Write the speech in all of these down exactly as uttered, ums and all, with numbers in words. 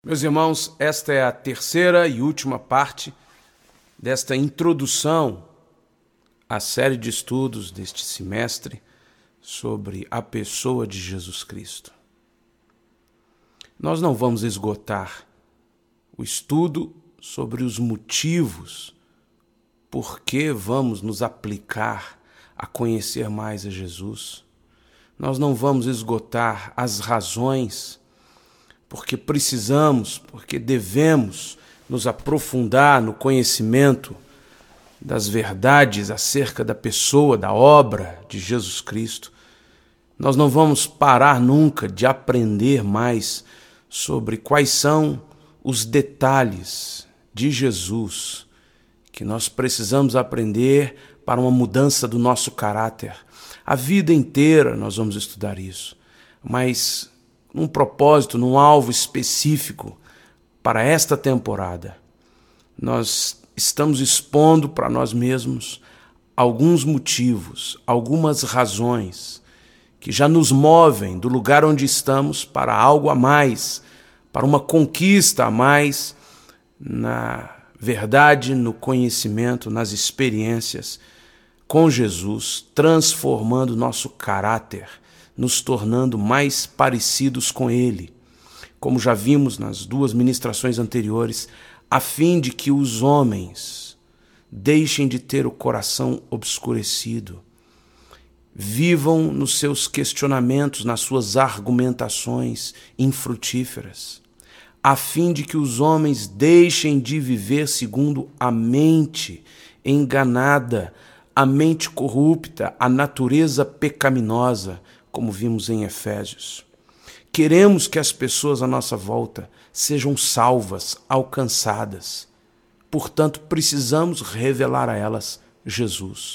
Meus irmãos, esta é a terceira e última parte desta introdução à série de estudos deste semestre sobre a pessoa de Jesus Cristo. Nós não vamos esgotar o estudo sobre os motivos por que vamos nos aplicar a conhecer mais a Jesus. Nós não vamos esgotar as razões porque precisamos, porque devemos nos aprofundar no conhecimento das verdades acerca da pessoa, da obra de Jesus Cristo. Nós não vamos parar nunca de aprender mais sobre quais são os detalhes de Jesus que nós precisamos aprender para uma mudança do nosso caráter. A vida inteira nós vamos estudar isso, mas num propósito, num alvo específico para esta temporada. Nós estamos expondo para nós mesmos alguns motivos, algumas razões que já nos movem do lugar onde estamos para algo a mais, para uma conquista a mais na verdade, no conhecimento, nas experiências com Jesus, transformando nosso caráter, nos tornando mais parecidos com Ele, como já vimos nas duas ministrações anteriores, a fim de que os homens deixem de ter o coração obscurecido, vivam nos seus questionamentos, nas suas argumentações infrutíferas, a fim de que os homens deixem de viver segundo a mente enganada, a mente corrupta, a natureza pecaminosa, como vimos em Efésios. Queremos que as pessoas à nossa volta sejam salvas, alcançadas. Portanto, precisamos revelar a elas Jesus.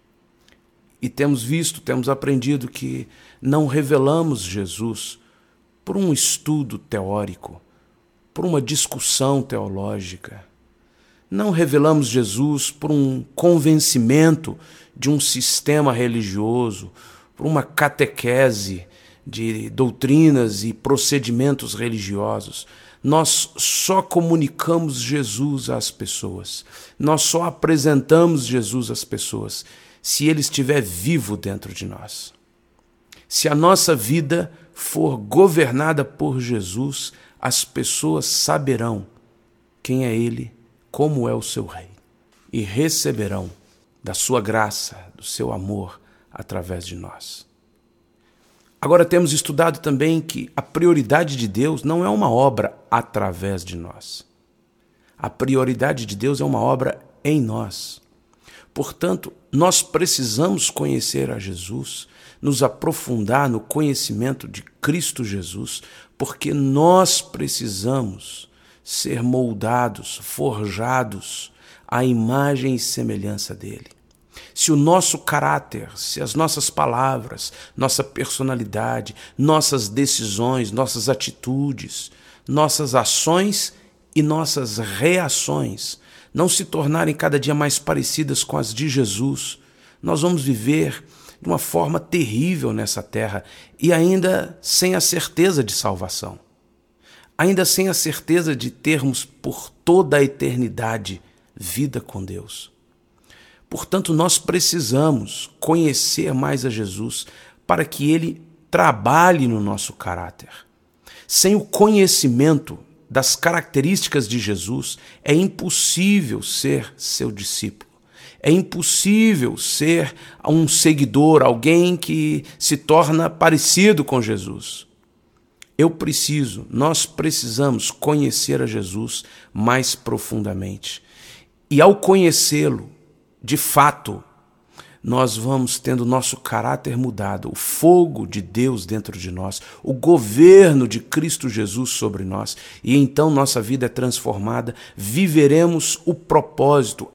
E temos visto, temos aprendido que não revelamos Jesus por um estudo teórico, por uma discussão teológica. Não revelamos Jesus por um convencimento de um sistema religioso, por uma catequese de doutrinas e procedimentos religiosos. Nós só comunicamos Jesus às pessoas. Nós só apresentamos Jesus às pessoas se Ele estiver vivo dentro de nós. Se a nossa vida for governada por Jesus, as pessoas saberão quem é Ele, como é o seu Rei, e receberão da sua graça, do seu amor, através de nós. Agora temos estudado também que a prioridade de Deus não é uma obra através de nós. A prioridade de Deus é uma obra em nós. Portanto, nós precisamos conhecer a Jesus, nos aprofundar no conhecimento de Cristo Jesus, porque nós precisamos ser moldados, forjados à imagem e semelhança dele. Se o nosso caráter, se as nossas palavras, nossa personalidade, nossas decisões, nossas atitudes, nossas ações e nossas reações não se tornarem cada dia mais parecidas com as de Jesus, nós vamos viver de uma forma terrível nessa terra e ainda sem a certeza de salvação, ainda sem a certeza de termos por toda a eternidade vida com Deus. Portanto, nós precisamos conhecer mais a Jesus para que Ele trabalhe no nosso caráter. Sem o conhecimento das características de Jesus, é impossível ser seu discípulo. É impossível ser um seguidor, alguém que se torna parecido com Jesus. Eu preciso, nós precisamos conhecer a Jesus mais profundamente. E ao conhecê-lo, de fato, nós vamos tendo nosso caráter mudado, o fogo de Deus dentro de nós, o governo de Cristo Jesus sobre nós, e então nossa vida é transformada, viveremos o propósito,